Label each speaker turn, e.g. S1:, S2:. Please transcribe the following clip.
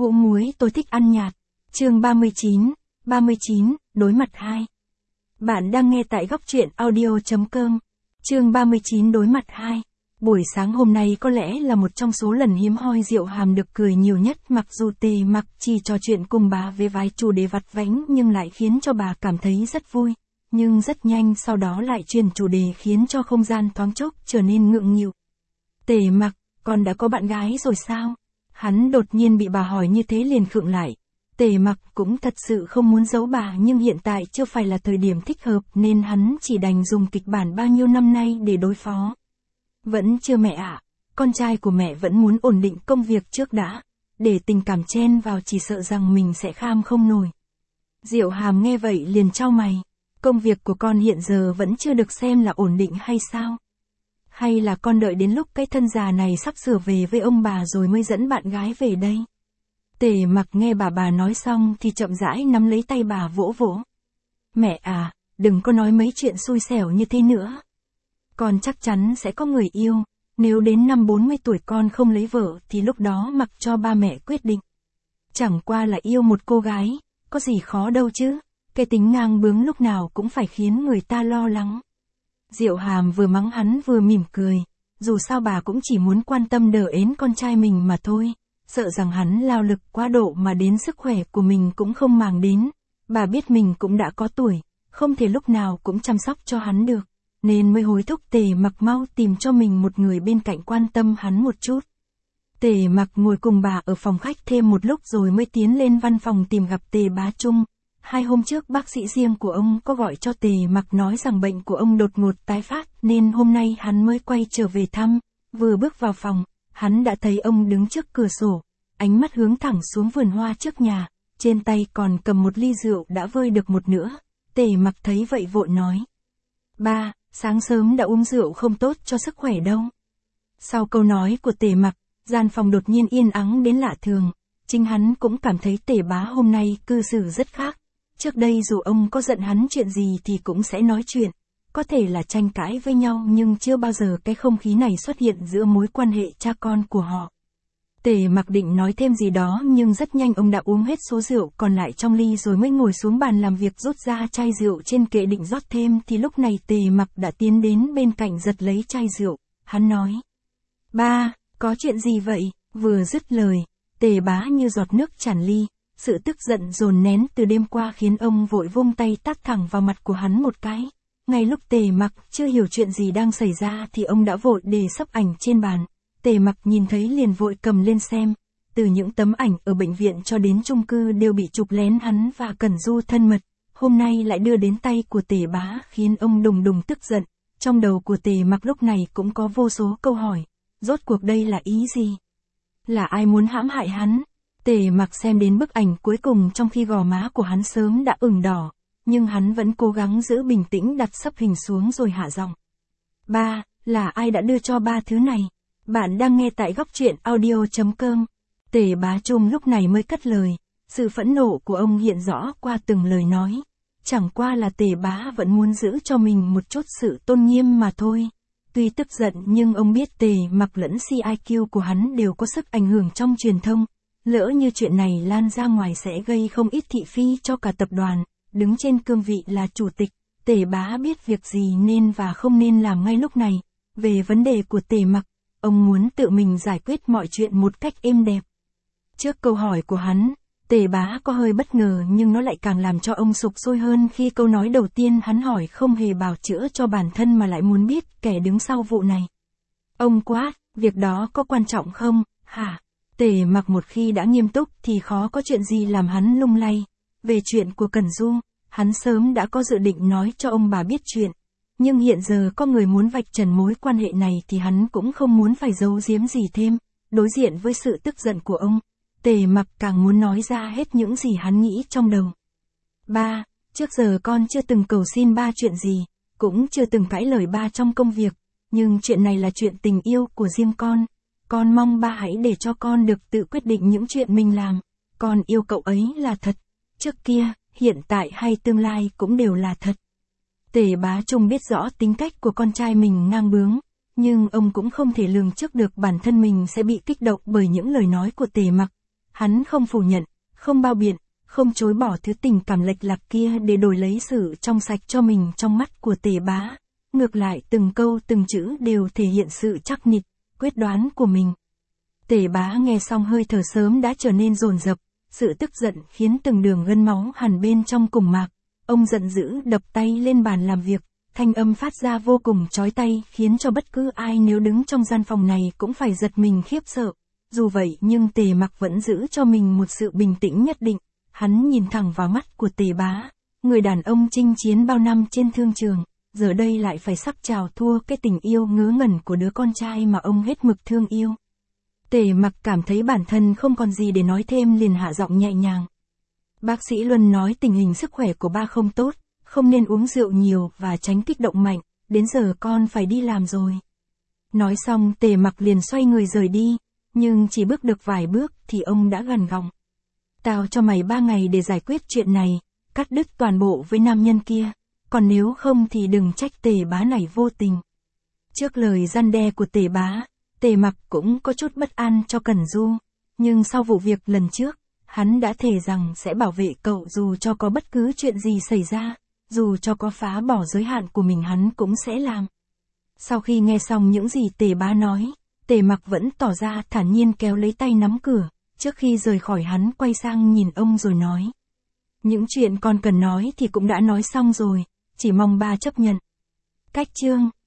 S1: Hũ muối tôi thích ăn nhạt. Chương 39, đối mặt 2. Bạn đang nghe tại góc truyện audio.com. Chương 39 đối mặt 2. Buổi sáng hôm nay có lẽ là một trong số lần hiếm hoi Diệu Hàm được cười nhiều nhất, mặc dù Tề Mặc chỉ trò chuyện cùng bà về vài chủ đề vặt vãnh nhưng lại khiến cho bà cảm thấy rất vui. Nhưng rất nhanh sau đó lại chuyển chủ đề khiến cho không gian thoáng chốc trở nên ngượng nghịu. Tề Mặc, con đã có bạn gái rồi sao? Hắn đột nhiên bị bà hỏi như thế liền khựng lại. Tề Mặc cũng thật sự không muốn giấu bà, nhưng hiện tại chưa phải là thời điểm thích hợp nên hắn chỉ đành dùng kịch bản bao nhiêu năm nay để đối phó. Vẫn chưa mẹ ạ, con trai của mẹ vẫn muốn ổn định công việc trước đã, để tình cảm chen vào chỉ sợ rằng mình sẽ kham không nổi. Diệu Hàm nghe vậy liền chau mày, công việc của con hiện giờ vẫn chưa được xem là ổn định hay sao? Hay là con đợi đến lúc cái thân già này sắp sửa về với ông bà rồi mới dẫn bạn gái về đây? Tề Mặc nghe bà nói xong thì chậm rãi nắm lấy tay bà vỗ vỗ. Mẹ à, đừng có nói mấy chuyện xui xẻo như thế nữa. Con chắc chắn sẽ có người yêu, nếu đến năm 40 tuổi con không lấy vợ thì lúc đó mặc cho ba mẹ quyết định. Chẳng qua là yêu một cô gái, có gì khó đâu chứ, cái tính ngang bướng lúc nào cũng phải khiến người ta lo lắng. Diệu Hàm vừa mắng hắn vừa mỉm cười, dù sao bà cũng chỉ muốn quan tâm đỡ ến con trai mình mà thôi, sợ rằng hắn lao lực quá độ mà đến sức khỏe của mình cũng không màng đến. Bà biết mình cũng đã có tuổi, không thể lúc nào cũng chăm sóc cho hắn được, nên mới hối thúc Tề Mặc mau tìm cho mình một người bên cạnh quan tâm hắn một chút. Tề Mặc ngồi cùng bà ở phòng khách thêm một lúc rồi mới tiến lên văn phòng tìm gặp Tề Bá Trung. 2 hôm trước bác sĩ riêng của ông có gọi cho Tề Mặc nói rằng bệnh của ông đột ngột tái phát nên hôm nay hắn mới quay trở về thăm. Vừa bước vào phòng, hắn đã thấy ông đứng trước cửa sổ, ánh mắt hướng thẳng xuống vườn hoa trước nhà, trên tay còn cầm một ly rượu đã vơi được một nửa. Tề Mặc thấy vậy vội nói: Ba, sáng sớm đã uống rượu không tốt cho sức khỏe đâu. Sau câu nói của Tề Mặc, gian phòng đột nhiên yên ắng đến lạ thường. Chính hắn cũng cảm thấy Tề Bá hôm nay cư xử rất khác. Trước đây dù ông có giận hắn chuyện gì thì cũng sẽ nói chuyện, có thể là tranh cãi với nhau nhưng chưa bao giờ cái không khí này xuất hiện giữa mối quan hệ cha con của họ. Tề Mặc định nói thêm gì đó nhưng rất nhanh ông đã uống hết số rượu còn lại trong ly rồi mới ngồi xuống bàn làm việc rút ra chai rượu trên kệ định rót thêm thì lúc này Tề Mặc đã tiến đến bên cạnh giật lấy chai rượu, hắn nói: Ba, có chuyện gì vậy? Vừa dứt lời, Tề Bá như giọt nước tràn ly. Sự tức giận dồn nén từ đêm qua khiến ông vội vung tay tát thẳng vào mặt của hắn một cái. Ngay lúc Tề Mặc chưa hiểu chuyện gì đang xảy ra thì ông đã vội để sấp ảnh trên bàn. Tề Mặc nhìn thấy liền vội cầm lên xem. Từ những tấm ảnh ở bệnh viện cho đến chung cư đều bị chụp lén hắn và Cẩn Du thân mật. Hôm nay lại đưa đến tay của Tề Bá khiến ông đùng đùng tức giận. Trong đầu của Tề Mặc lúc này cũng có vô số câu hỏi. Rốt cuộc đây là ý gì? Là ai muốn hãm hại hắn? Tề Mặc xem đến bức ảnh cuối cùng trong khi gò má của hắn sớm đã ửng đỏ, nhưng hắn vẫn cố gắng giữ bình tĩnh đặt sấp hình xuống rồi hạ giọng. Ba, là ai đã đưa cho ba thứ này? Bạn đang nghe tại góc truyện audio.com. Tề Bá Trung lúc này mới cất lời, sự phẫn nộ của ông hiện rõ qua từng lời nói. Chẳng qua là Tề Bá vẫn muốn giữ cho mình một chút sự tôn nghiêm mà thôi. Tuy tức giận nhưng ông biết Tề Mặc lẫn CIQ của hắn đều có sức ảnh hưởng trong truyền thông. Lỡ như chuyện này lan ra ngoài sẽ gây không ít thị phi cho cả tập đoàn, đứng trên cương vị là chủ tịch, Tề Bá biết việc gì nên và không nên làm ngay lúc này. Về vấn đề của Tề Mặc, ông muốn tự mình giải quyết mọi chuyện một cách êm đẹp. Trước câu hỏi của hắn, Tề Bá có hơi bất ngờ nhưng nó lại càng làm cho ông sục sôi hơn khi câu nói đầu tiên hắn hỏi không hề bào chữa cho bản thân mà lại muốn biết kẻ đứng sau vụ này. Ông quát, việc đó có quan trọng không, hả? Tề Mặc một khi đã nghiêm túc thì khó có chuyện gì làm hắn lung lay. Về chuyện của Cẩn Du, hắn sớm đã có dự định nói cho ông bà biết chuyện. Nhưng hiện giờ có người muốn vạch trần mối quan hệ này thì hắn cũng không muốn phải giấu giếm gì thêm. Đối diện với sự tức giận của ông, Tề Mặc càng muốn nói ra hết những gì hắn nghĩ trong đầu. Ba, trước giờ con chưa từng cầu xin ba chuyện gì, cũng chưa từng cãi lời ba trong công việc. Nhưng chuyện này là chuyện tình yêu của riêng con. Con mong ba hãy để cho con được tự quyết định những chuyện mình làm. Con yêu cậu ấy là thật. Trước kia, hiện tại hay tương lai cũng đều là thật. Tề Bá Trung biết rõ tính cách của con trai mình ngang bướng. Nhưng ông cũng không thể lường trước được bản thân mình sẽ bị kích động bởi những lời nói của Tề Mặc. Hắn không phủ nhận, không bao biện, không chối bỏ thứ tình cảm lệch lạc kia để đổi lấy sự trong sạch cho mình trong mắt của Tề Bá. Ngược lại từng câu từng chữ đều thể hiện sự chắc nịch, quyết đoán của mình. Tề Bá nghe xong hơi thở sớm đã trở nên dồn dập, sự tức giận khiến từng đường gân máu hằn bên trong cùng mạc. Ông giận dữ đập tay lên bàn làm việc, thanh âm phát ra vô cùng chói tai khiến cho bất cứ ai nếu đứng trong gian phòng này cũng phải giật mình khiếp sợ. Dù vậy nhưng Tề Mặc vẫn giữ cho mình một sự bình tĩnh nhất định, hắn nhìn thẳng vào mắt của Tề Bá, người đàn ông chinh chiến bao năm trên thương trường, giờ đây lại phải sắp chào thua cái tình yêu ngớ ngẩn của đứa con trai mà ông hết mực thương yêu. Tề Mặc cảm thấy bản thân không còn gì để nói thêm liền hạ giọng nhẹ nhàng. Bác sĩ Luân nói tình hình sức khỏe của ba không tốt, không nên uống rượu nhiều và tránh kích động mạnh, đến giờ con phải đi làm rồi. Nói xong Tề Mặc liền xoay người rời đi, nhưng chỉ bước được vài bước thì ông đã gằn giọng. Tao cho mày 3 ngày để giải quyết chuyện này, cắt đứt toàn bộ với nam nhân kia, còn nếu không thì đừng trách Tề Bá này vô tình. Trước lời răn đe của Tề Bá, Tề Mặc cũng có chút bất an cho Cẩn Du, nhưng sau vụ việc lần trước, hắn đã thề rằng sẽ bảo vệ cậu dù cho có bất cứ chuyện gì xảy ra, dù cho có phá bỏ giới hạn của mình hắn cũng sẽ làm. Sau khi nghe xong những gì Tề Bá nói, Tề Mặc vẫn tỏ ra thản nhiên kéo lấy tay nắm cửa, trước khi rời khỏi hắn quay sang nhìn ông rồi nói. Những chuyện con cần nói thì cũng đã nói xong rồi, chỉ mong ba chấp nhận. Cách chương